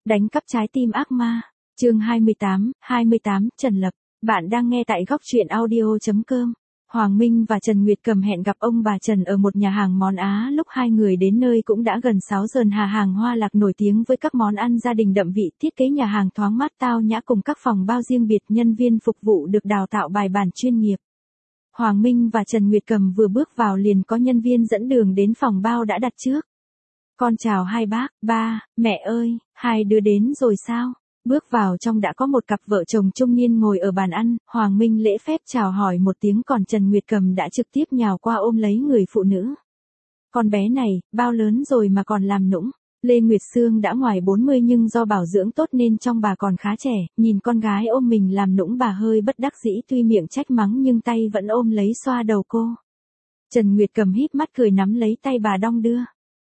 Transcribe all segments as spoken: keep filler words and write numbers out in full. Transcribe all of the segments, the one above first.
Đánh cắp trái tim ác ma. Chương hai mươi tám, hai mươi tám, Trần Lập. Bạn đang nghe tại góc truyện audio chấm com. Hoàng Minh và Trần Nguyệt Cầm hẹn gặp ông bà Trần ở một nhà hàng món Á, lúc hai người đến nơi cũng đã gần sáu giờ. Hà hàng Hoa Lạc nổi tiếng với các món ăn gia đình đậm vị, thiết kế nhà hàng thoáng mát tao nhã cùng các phòng bao riêng biệt, nhân viên phục vụ được đào tạo bài bản chuyên nghiệp. Hoàng Minh và Trần Nguyệt Cầm vừa bước vào liền có nhân viên dẫn đường đến phòng bao đã đặt trước. Con chào hai bác, ba, mẹ ơi, hai đứa đến rồi sao? Bước vào trong đã có một cặp vợ chồng trung niên ngồi ở bàn ăn, Hoàng Minh lễ phép chào hỏi một tiếng, còn Trần Nguyệt Cầm đã trực tiếp nhào qua ôm lấy người phụ nữ. Con bé này, bao lớn rồi mà còn làm nũng. Lê Nguyệt Sương đã ngoài bốn mươi nhưng do bảo dưỡng tốt nên trông bà còn khá trẻ, nhìn con gái ôm mình làm nũng bà hơi bất đắc dĩ, tuy miệng trách mắng nhưng tay vẫn ôm lấy xoa đầu cô. Trần Nguyệt Cầm híp mắt cười nắm lấy tay bà đong đưa.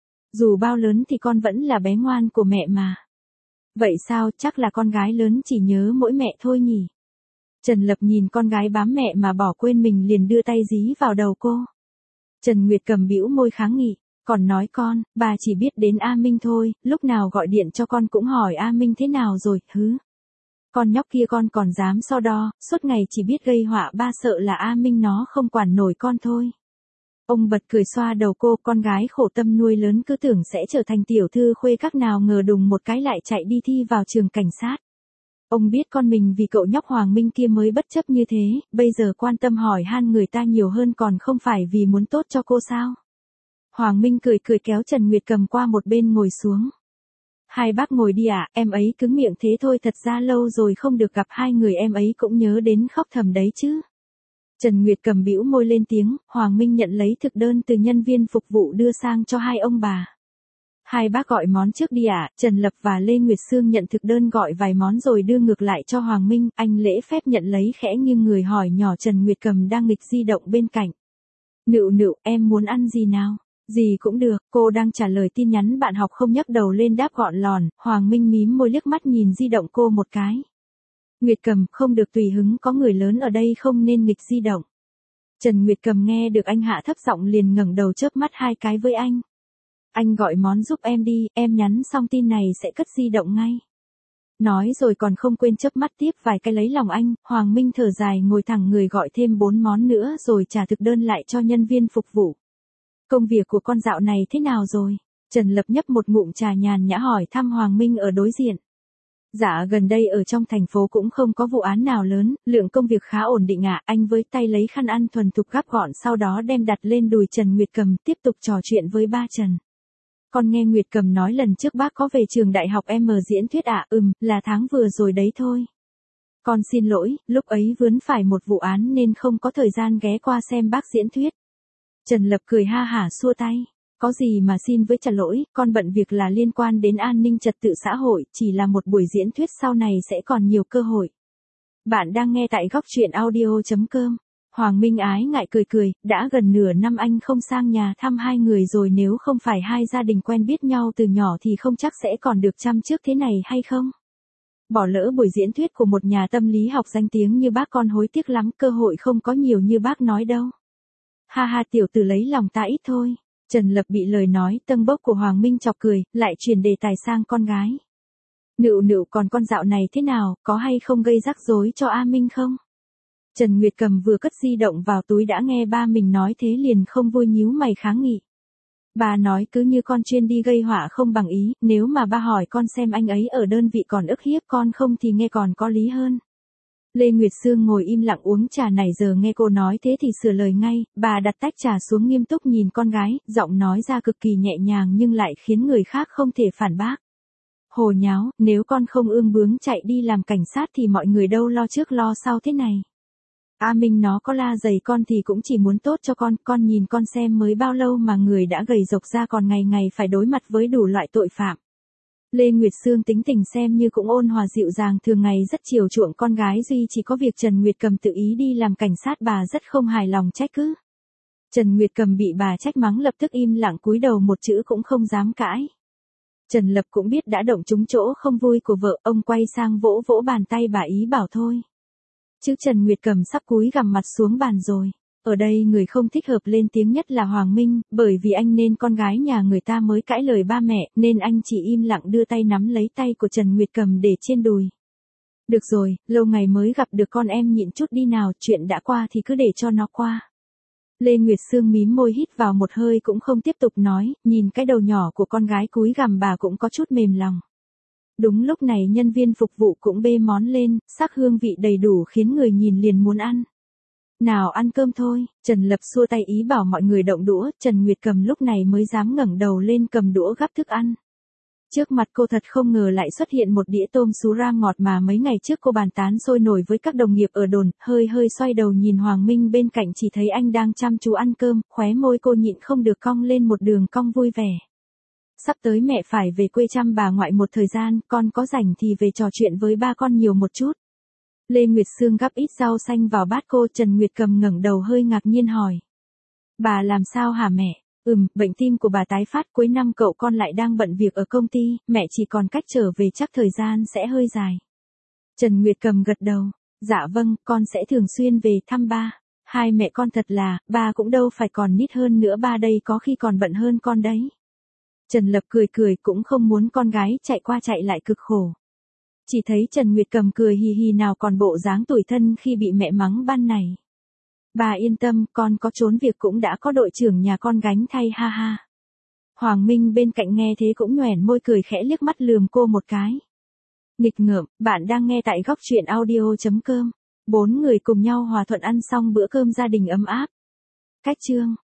Dù bao lớn thì con vẫn là bé ngoan của mẹ mà. Vậy sao, chắc là con gái lớn chỉ nhớ mỗi mẹ thôi nhỉ? Trần Lập nhìn con gái bám mẹ mà bỏ quên mình liền đưa tay dí vào đầu cô. Trần Nguyệt Cầm bĩu môi kháng nghị, còn nói con, bà chỉ biết đến A Minh thôi, lúc nào gọi điện cho con cũng hỏi A Minh thế nào rồi, hứ. Con nhóc kia con còn dám so đo, suốt ngày chỉ biết gây họa, ba sợ là A Minh nó không quản nổi con thôi. Ông bật cười xoa đầu cô, con gái khổ tâm nuôi lớn cứ tưởng sẽ trở thành tiểu thư khuê các, nào ngờ đùng một cái lại chạy đi thi vào trường cảnh sát. Ông biết con mình vì cậu nhóc Hoàng Minh kia mới bất chấp như thế, bây giờ quan tâm hỏi han người ta nhiều hơn còn không phải vì muốn tốt cho cô sao? Hoàng Minh cười cười kéo Trần Nguyệt Cầm qua một bên ngồi xuống. Hai bác ngồi đi ạ, à, em ấy cứng miệng thế thôi, thật ra lâu rồi không được gặp hai người em ấy cũng nhớ đến khóc thầm đấy chứ. Trần Nguyệt Cầm bĩu môi lên tiếng, Hoàng Minh nhận lấy thực đơn từ nhân viên phục vụ đưa sang cho hai ông bà. Hai bác gọi món trước đi ạ, à? Trần Lập và Lê Nguyệt Sương nhận thực đơn gọi vài món rồi đưa ngược lại cho Hoàng Minh, anh lễ phép nhận lấy khẽ nghiêng người hỏi nhỏ Trần Nguyệt Cầm đang nghịch di động bên cạnh. Nựu nựu, em muốn ăn gì nào? Gì cũng được, cô đang trả lời tin nhắn bạn học không nhấc đầu lên đáp gọn lòn, Hoàng Minh mím môi liếc mắt nhìn di động cô một cái. Nguyệt Cầm, không được tùy hứng, có người lớn ở đây không nên nghịch di động. Trần Nguyệt Cầm nghe được anh hạ thấp giọng liền ngẩng đầu chớp mắt hai cái với anh. Anh gọi món giúp em đi, em nhắn xong tin này sẽ cất di động ngay. Nói rồi còn không quên chớp mắt tiếp vài cái lấy lòng anh, Hoàng Minh thở dài ngồi thẳng người gọi thêm bốn món nữa rồi trả thực đơn lại cho nhân viên phục vụ. Công việc của con dạo này thế nào rồi? Trần Lập nhấp một ngụm trà nhàn nhã hỏi thăm Hoàng Minh ở đối diện. Dạ gần đây ở trong thành phố cũng không có vụ án nào lớn, lượng công việc khá ổn định ạ, anh với tay lấy khăn ăn thuần thục gắp gọn sau đó đem đặt lên đùi Trần Nguyệt Cầm tiếp tục trò chuyện với ba Trần. Con nghe Nguyệt Cầm nói lần trước bác có về trường đại học em diễn thuyết ạ, à? Ừm, là tháng vừa rồi đấy thôi. Con xin lỗi, lúc ấy vướng phải một vụ án nên không có thời gian ghé qua xem bác diễn thuyết. Trần Lập cười ha hả xua tay. Có gì mà xin với trả lỗi, con bận việc là liên quan đến an ninh trật tự xã hội, chỉ là một buổi diễn thuyết sau này sẽ còn nhiều cơ hội. Bạn đang nghe tại góc truyện audio chấm com. Hoàng Minh ái ngại cười cười, đã gần nửa năm anh không sang nhà thăm hai người rồi, nếu không phải hai gia đình quen biết nhau từ nhỏ thì không chắc sẽ còn được chăm trước thế này hay không. Bỏ lỡ buổi diễn thuyết của một nhà tâm lý học danh tiếng như bác con hối tiếc lắm, cơ hội không có nhiều như bác nói đâu. Ha ha, tiểu tử lấy lòng ta ít thôi. Trần Lập bị lời nói tâng bốc của Hoàng Minh chọc cười, lại chuyển đề tài sang con gái. Nựu nựu, còn con dạo này thế nào, có hay không gây rắc rối cho A Minh không? Trần Nguyệt Cầm vừa cất di động vào túi đã nghe ba mình nói thế liền không vui nhíu mày kháng nghị. Bà nói cứ như con chuyên đi gây họa không bằng ý, nếu mà ba hỏi con xem anh ấy ở đơn vị còn ức hiếp con không thì nghe còn có lý hơn. Lê Nguyệt Sương ngồi im lặng uống trà nãy giờ nghe cô nói thế thì sửa lời ngay, bà đặt tách trà xuống nghiêm túc nhìn con gái, giọng nói ra cực kỳ nhẹ nhàng nhưng lại khiến người khác không thể phản bác. Hồ nháo, nếu con không ương bướng chạy đi làm cảnh sát thì mọi người đâu lo trước lo sau thế này. A Minh nó có la dày con thì cũng chỉ muốn tốt cho con, con nhìn con xem mới bao lâu mà người đã gầy rộc ra còn ngày ngày phải đối mặt với đủ loại tội phạm. Lê Nguyệt Sương tính tình xem như cũng ôn hòa dịu dàng, thường ngày rất chiều chuộng con gái, duy chỉ có việc Trần Nguyệt Cầm tự ý đi làm cảnh sát bà rất không hài lòng trách cứ. Trần Nguyệt Cầm bị bà trách mắng lập tức im lặng cúi đầu một chữ cũng không dám cãi. Trần Lập cũng biết đã động trúng chỗ không vui của vợ, ông quay sang vỗ vỗ bàn tay bà ý bảo thôi. Chứ Trần Nguyệt Cầm sắp cúi gằm mặt xuống bàn rồi. Ở đây người không thích hợp lên tiếng nhất là Hoàng Minh, bởi vì anh nên con gái nhà người ta mới cãi lời ba mẹ, nên anh chỉ im lặng đưa tay nắm lấy tay của Trần Nguyệt cầm để trên đùi. Được rồi, lâu ngày mới gặp được con em nhịn chút đi nào, chuyện đã qua thì cứ để cho nó qua. Lê Nguyệt Sương mím môi hít vào một hơi cũng không tiếp tục nói, nhìn cái đầu nhỏ của con gái cúi gằm bà cũng có chút mềm lòng. Đúng lúc này nhân viên phục vụ cũng bê món lên, sắc hương vị đầy đủ khiến người nhìn liền muốn ăn. Nào ăn cơm thôi, Trần Lập xua tay ý bảo mọi người động đũa, Trần Nguyệt cầm lúc này mới dám ngẩng đầu lên cầm đũa gắp thức ăn. Trước mặt cô thật không ngờ lại xuất hiện một đĩa tôm sú rang ngọt mà mấy ngày trước cô bàn tán sôi nổi với các đồng nghiệp ở đồn, hơi hơi xoay đầu nhìn Hoàng Minh bên cạnh chỉ thấy anh đang chăm chú ăn cơm, khóe môi cô nhịn không được cong lên một đường cong vui vẻ. Sắp tới mẹ phải về quê chăm bà ngoại một thời gian, con có rảnh thì về trò chuyện với ba con nhiều một chút. Lê Nguyệt Sương gắp ít rau xanh vào bát cô, Trần Nguyệt cầm ngẩng đầu hơi ngạc nhiên hỏi. Bà làm sao hả mẹ? Ừm, bệnh tim của bà tái phát, cuối năm cậu con lại đang bận việc ở công ty, mẹ chỉ còn cách trở về chắc thời gian sẽ hơi dài. Trần Nguyệt cầm gật đầu. Dạ vâng, con sẽ thường xuyên về thăm ba. Hai mẹ con thật là, ba cũng đâu phải còn nít hơn nữa, ba đây có khi còn bận hơn con đấy. Trần Lập cười cười cũng không muốn con gái chạy qua chạy lại cực khổ. Chỉ thấy Trần Nguyệt cầm cười hì hì nào còn bộ dáng tủi thân khi bị mẹ mắng ban này. Bà yên tâm, con có trốn việc cũng đã có đội trưởng nhà con gánh thay ha ha. Hoàng Minh bên cạnh nghe thế cũng nhoẻn môi cười khẽ liếc mắt lườm cô một cái. Nghịch ngợm, bạn đang nghe tại góc truyện audio chấm com. Bốn người cùng nhau hòa thuận ăn xong bữa cơm gia đình ấm áp. Cách chương